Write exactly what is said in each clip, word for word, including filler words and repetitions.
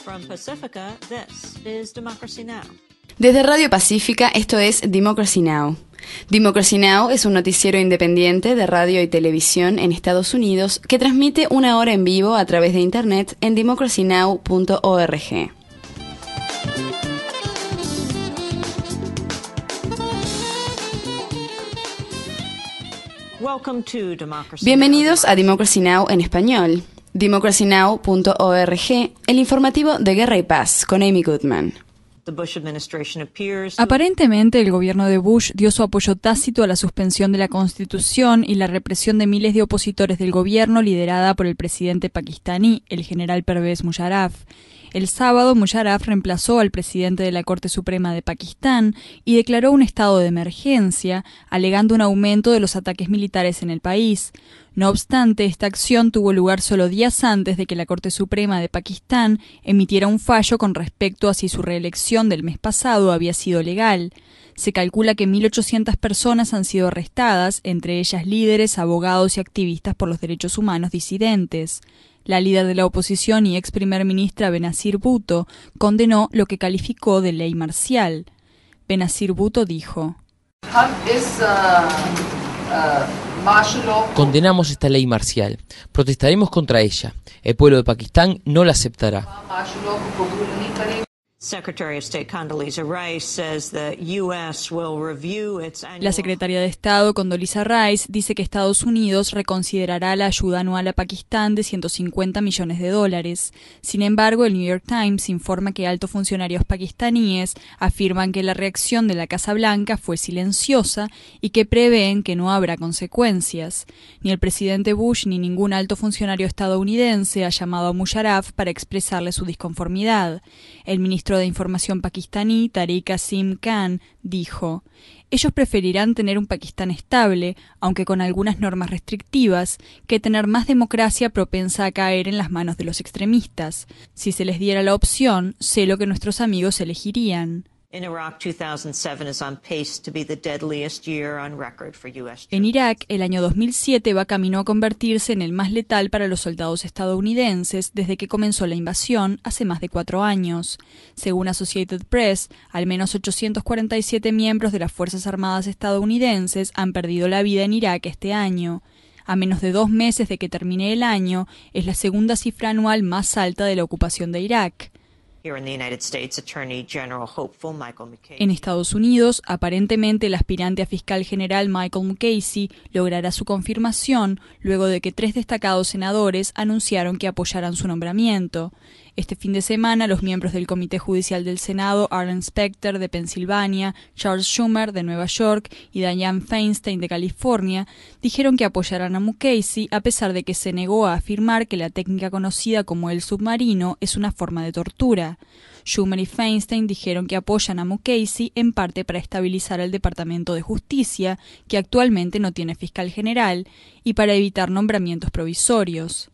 From Pacifica, this is Democracy Now! Desde Radio Pacífica, esto es Democracy Now! Democracy Now! Es un noticiero independiente de radio y televisión en Estados Unidos que transmite una hora en vivo a través de Internet en democracy now punto org. Bienvenidos a Democracy Now! En español. democracy now punto org, el informativo de Guerra y Paz, con Amy Goodman. Aparentemente, el gobierno de Bush dio su apoyo tácito a la suspensión de la Constitución y la represión de miles de opositores del gobierno liderada por el presidente pakistaní, el general Pervez Musharraf. El sábado, Musharraf reemplazó al presidente de la Corte Suprema de Pakistán y declaró un estado de emergencia, alegando un aumento de los ataques militares en el país. No obstante, esta acción tuvo lugar solo días antes de que la Corte Suprema de Pakistán emitiera un fallo con respecto a si su reelección del mes pasado había sido legal. Se calcula que mil ochocientas personas han sido arrestadas, entre ellas líderes, abogados y activistas por los derechos humanos disidentes. La líder de la oposición y ex primer ministra Benazir Bhutto condenó lo que calificó de ley marcial. Benazir Bhutto dijo: Condenamos esta ley marcial. Protestaremos contra ella. El pueblo de Pakistán no la aceptará. La secretaria de Estado, Condoleezza Rice, dice que Estados Unidos reconsiderará la ayuda anual a Pakistán de ciento cincuenta millones de dólares. Sin embargo, el New York Times informa que altos funcionarios pakistaníes afirman que la reacción de la Casa Blanca fue silenciosa y que prevén que no habrá consecuencias. Ni el presidente Bush ni ningún alto funcionario estadounidense ha llamado a Musharraf para expresarle su disconformidad. El ministro de Información pakistaní, Tariq Asim Khan, dijo: ellos preferirán tener un Pakistán estable, aunque con algunas normas restrictivas, que tener más democracia propensa a caer en las manos de los extremistas. Si se les diera la opción, sé lo que nuestros amigos elegirían. En Irak, el año dos mil siete va camino a convertirse en el más letal para los soldados estadounidenses desde que comenzó la invasión hace más de cuatro años. Según Associated Press, al menos ochocientos cuarenta y siete miembros de las Fuerzas Armadas estadounidenses han perdido la vida en Irak este año. A menos de dos meses de que termine el año, es la segunda cifra anual más alta de la ocupación de Irak. En Estados Unidos, aparentemente el aspirante a fiscal general Michael Mukasey logrará su confirmación luego de que tres destacados senadores anunciaron que apoyarán su nombramiento. Este fin de semana, los miembros del Comité Judicial del Senado, Arlen Specter de Pensilvania, Charles Schumer de Nueva York y Dianne Feinstein de California, dijeron que apoyarán a Mukasey a pesar de que se negó a afirmar que la técnica conocida como el submarino es una forma de tortura. Schumer y Feinstein dijeron que apoyan a Mukasey en parte para estabilizar el Departamento de Justicia, que actualmente no tiene fiscal general, y para evitar nombramientos provisorios.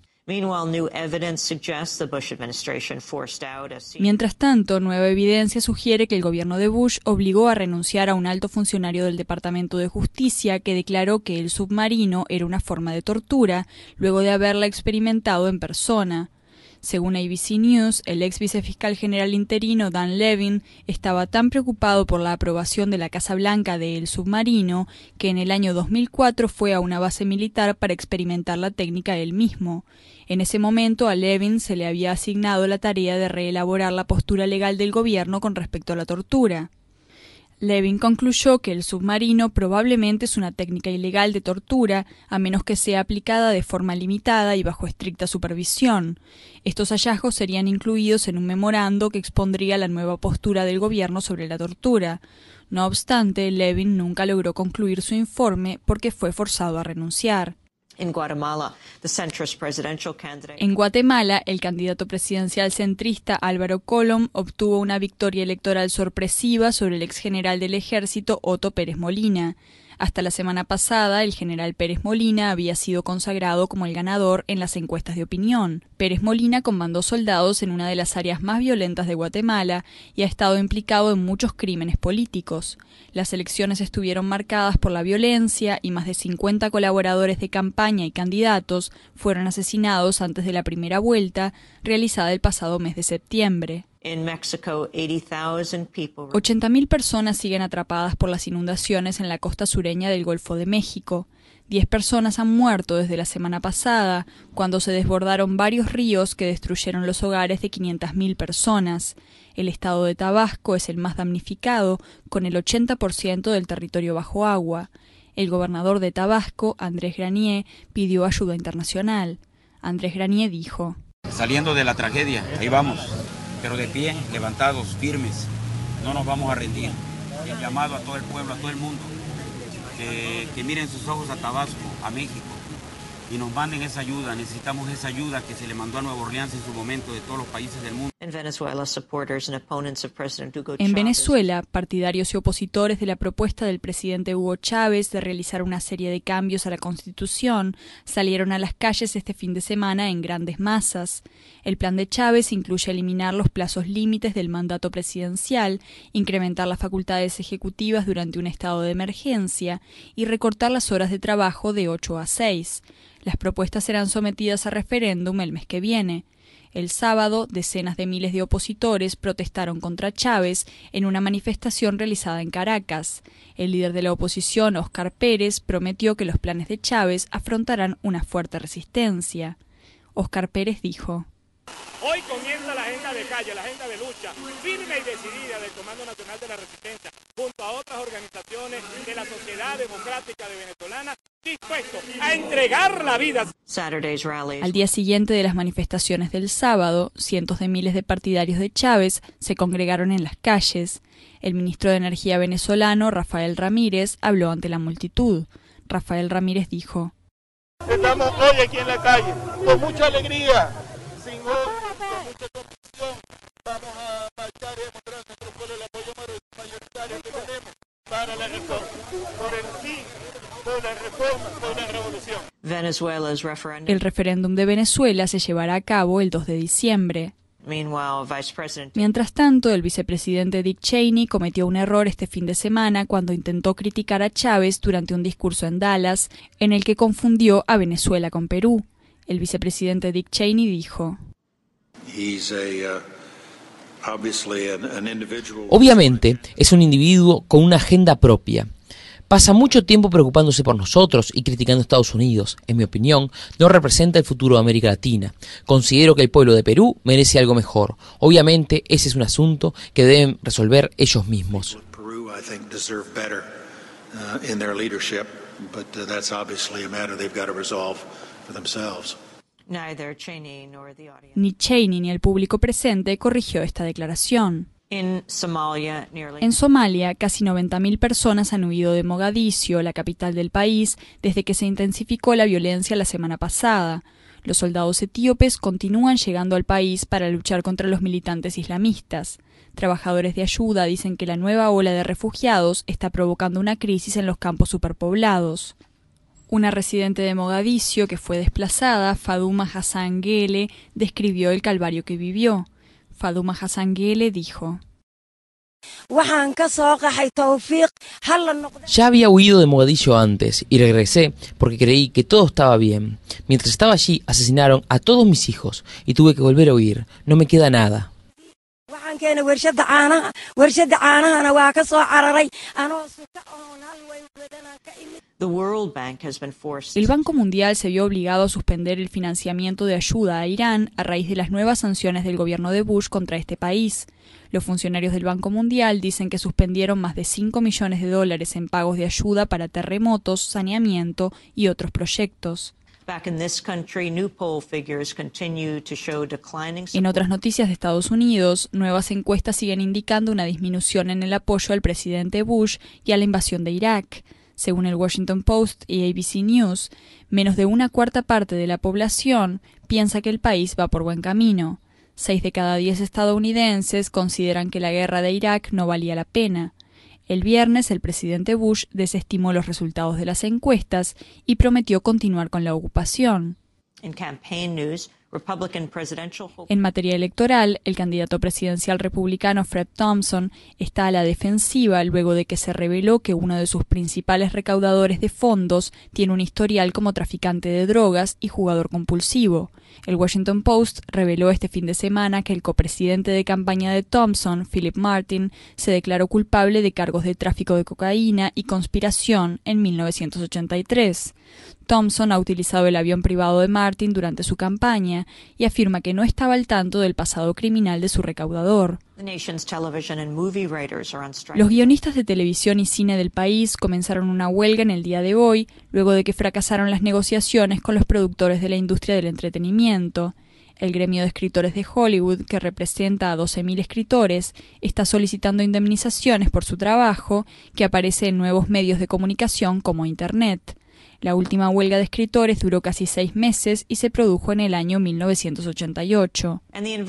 Mientras tanto, nueva evidencia sugiere que el gobierno de Bush obligó a renunciar a un alto funcionario del Departamento de Justicia que declaró que el submarino era una forma de tortura luego de haberla experimentado en persona. Según A B C News, el ex vicefiscal general interino Dan Levin estaba tan preocupado por la aprobación de la Casa Blanca de El Submarino que en el año dos mil cuatro fue a una base militar para experimentar la técnica él mismo. En ese momento a Levin se le había asignado la tarea de reelaborar la postura legal del gobierno con respecto a la tortura. Levin concluyó que el submarino probablemente es una técnica ilegal de tortura, a menos que sea aplicada de forma limitada y bajo estricta supervisión. Estos hallazgos serían incluidos en un memorando que expondría la nueva postura del gobierno sobre la tortura. No obstante, Levin nunca logró concluir su informe porque fue forzado a renunciar. En Guatemala, the centrist presidential candidate. En Guatemala, el candidato presidencial centrista Álvaro Colom obtuvo una victoria electoral sorpresiva sobre el ex general del ejército Otto Pérez Molina. Hasta la semana pasada, el general Pérez Molina había sido consagrado como el ganador en las encuestas de opinión, Pérez Molina comandó soldados en una de las áreas más violentas de Guatemala y ha estado implicado en muchos crímenes políticos. Las elecciones estuvieron marcadas por la violencia y más de cincuenta colaboradores de campaña y candidatos fueron asesinados antes de la primera vuelta, realizada el pasado mes de septiembre. In Mexico, eighty thousand people... ochenta mil personas siguen atrapadas por las inundaciones en la costa sureña del Golfo de México. Diez personas han muerto desde la semana pasada, cuando se desbordaron varios ríos que destruyeron los hogares de quinientas mil personas. El estado de Tabasco es el más damnificado, con el ochenta por ciento del territorio bajo agua. El gobernador de Tabasco, Andrés Granier, pidió ayuda internacional. Andrés Granier dijo: Saliendo de la tragedia, ahí vamos, pero de pie, levantados, firmes, no nos vamos a rendir. Y el llamado a todo el pueblo, a todo el mundo, que, que miren sus ojos a Tabasco, a México, y nos manden esa ayuda. Necesitamos esa ayuda que se le mandó a Nueva Orleans en su momento de todos los países del mundo. En Venezuela, partidarios y opositores de la propuesta del presidente Hugo Chávez de realizar una serie de cambios a la Constitución salieron a las calles este fin de semana en grandes masas. El plan de Chávez incluye eliminar los plazos límites del mandato presidencial, incrementar las facultades ejecutivas durante un estado de emergencia y recortar las horas de trabajo de ocho a seis. Las propuestas serán sometidas a referéndum el mes que viene. El sábado, decenas de miles de opositores protestaron contra Chávez en una manifestación realizada en Caracas. El líder de la oposición, Óscar Pérez, prometió que los planes de Chávez afrontarán una fuerte resistencia. Óscar Pérez dijo: Hoy comienza la agenda de calle, la agenda de lucha, firme y decidida del Comando Nacional de la Resistencia, junto a otras organizaciones de la sociedad democrática de venezolana, dispuestos a entregar la vida. Al día siguiente de las manifestaciones del sábado, cientos de miles de partidarios de Chávez se congregaron en las calles. El ministro de Energía venezolano, Rafael Ramírez, habló ante la multitud. Rafael Ramírez dijo: Estamos hoy aquí en la calle, con mucha alegría, sin odio, con mucha convicción. Vamos a marchar y demostrar nuestro pueblo el apoyo mayoritario que tenemos para la reforma, por el fin, por la reforma, por la revolución. El referéndum de Venezuela se llevará a cabo el dos de diciembre. Mientras tanto, el vicepresidente Dick Cheney cometió un error este fin de semana cuando intentó criticar a Chávez durante un discurso en Dallas, en el que confundió a Venezuela con Perú. El vicepresidente Dick Cheney dijo: Obviamente, es un individuo con una agenda propia. Pasa mucho tiempo preocupándose por nosotros y criticando a Estados Unidos. En mi opinión, no representa el futuro de América Latina. Considero que el pueblo de Perú merece algo mejor. Obviamente, ese es un asunto que deben resolver ellos mismos. Ni Cheney ni el público presente corrigió esta declaración. In Somalia, nearly... En Somalia, casi noventa mil personas han huido de Mogadiscio, la capital del país, desde que se intensificó la violencia la semana pasada. Los soldados etíopes continúan llegando al país para luchar contra los militantes islamistas. Trabajadores de ayuda dicen que la nueva ola de refugiados está provocando una crisis en los campos superpoblados. Una residente de Mogadiscio que fue desplazada, Faduma Hassan Gele, describió el calvario que vivió. Faduma Hassan Gele dijo: Ya había huido de Mogadiscio antes y regresé porque creí que todo estaba bien. Mientras estaba allí asesinaron a todos mis hijos y tuve que volver a huir. No me queda nada. El Banco Mundial se vio obligado a suspender el financiamiento de ayuda a Irán a raíz de las nuevas sanciones del gobierno de Bush contra este país. Los funcionarios del Banco Mundial dicen que suspendieron más de cinco millones de dólares en pagos de ayuda para terremotos, saneamiento y otros proyectos. En otras noticias de Estados Unidos, nuevas encuestas siguen indicando una disminución en el apoyo al presidente Bush y a la invasión de Irak. Según el Washington Post y A B C News, menos de una cuarta parte de la población piensa que el país va por buen camino. Seis de cada diez estadounidenses consideran que la guerra de Irak no valía la pena. El viernes, el presidente Bush desestimó los resultados de las encuestas y prometió continuar con la ocupación. Republican presidential hope. En materia electoral, el candidato presidencial republicano Fred Thompson está a la defensiva luego de que se reveló que uno de sus principales recaudadores de fondos tiene un historial como traficante de drogas y jugador compulsivo. El Washington Post reveló este fin de semana que el copresidente de campaña de Thompson, Philip Martin, se declaró culpable de cargos de tráfico de cocaína y conspiración en mil novecientos ochenta y tres. Thompson ha utilizado el avión privado de Martin durante su campaña y afirma que no estaba al tanto del pasado criminal de su recaudador. Los guionistas de televisión y cine del país comenzaron una huelga en el día de hoy, luego de que fracasaron las negociaciones con los productores de la industria del entretenimiento. El gremio de escritores de Hollywood, que representa a doce mil escritores, está solicitando indemnizaciones por su trabajo, que aparece en nuevos medios de comunicación como Internet. La última huelga de escritores duró casi seis meses y se produjo en el año mil novecientos ochenta y ocho.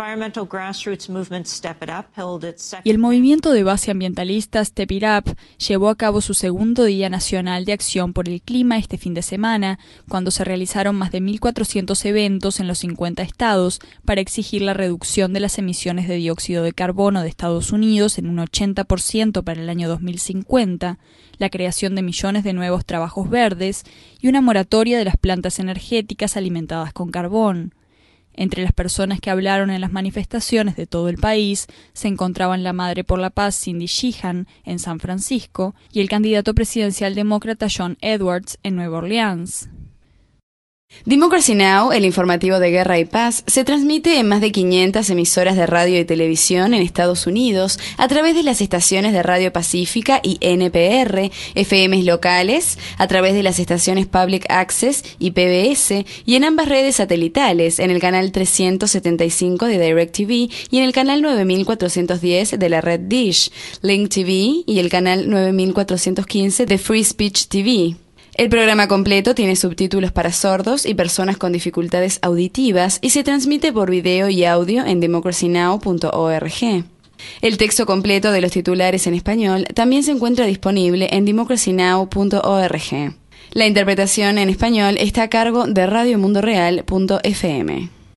Y el movimiento de base ambientalista Step It Up llevó a cabo su segundo Día Nacional de Acción por el Clima este fin de semana, cuando se realizaron más de mil cuatrocientos eventos en los cincuenta estados para exigir la reducción de las emisiones de dióxido de carbono de Estados Unidos en un ochenta por ciento para el año dos mil cincuenta, la creación de millones de nuevos trabajos verdes y una moratoria de las plantas energéticas alimentadas con carbón. Entre las personas que hablaron en las manifestaciones de todo el país se encontraban la Madre por la Paz Cindy Sheehan en San Francisco y el candidato presidencial demócrata John Edwards en Nueva Orleans. Democracy Now!, el informativo de guerra y paz, se transmite en más de quinientas emisoras de radio y televisión en Estados Unidos a través de las estaciones de Radio Pacífica y N P R, F Ms locales, a través de las estaciones Public Access y P B S, y en ambas redes satelitales, en el canal trescientos setenta y cinco de DirecTV y en el canal nueve mil cuatrocientos diez de la red Dish, Link T V y el canal nueve mil cuatrocientos quince de Free Speech T V. El programa completo tiene subtítulos para sordos y personas con dificultades auditivas y se transmite por video y audio en democracy now punto org. El texto completo de los titulares en español también se encuentra disponible en democracy now punto org. La interpretación en español está a cargo de radio mundo real punto f m.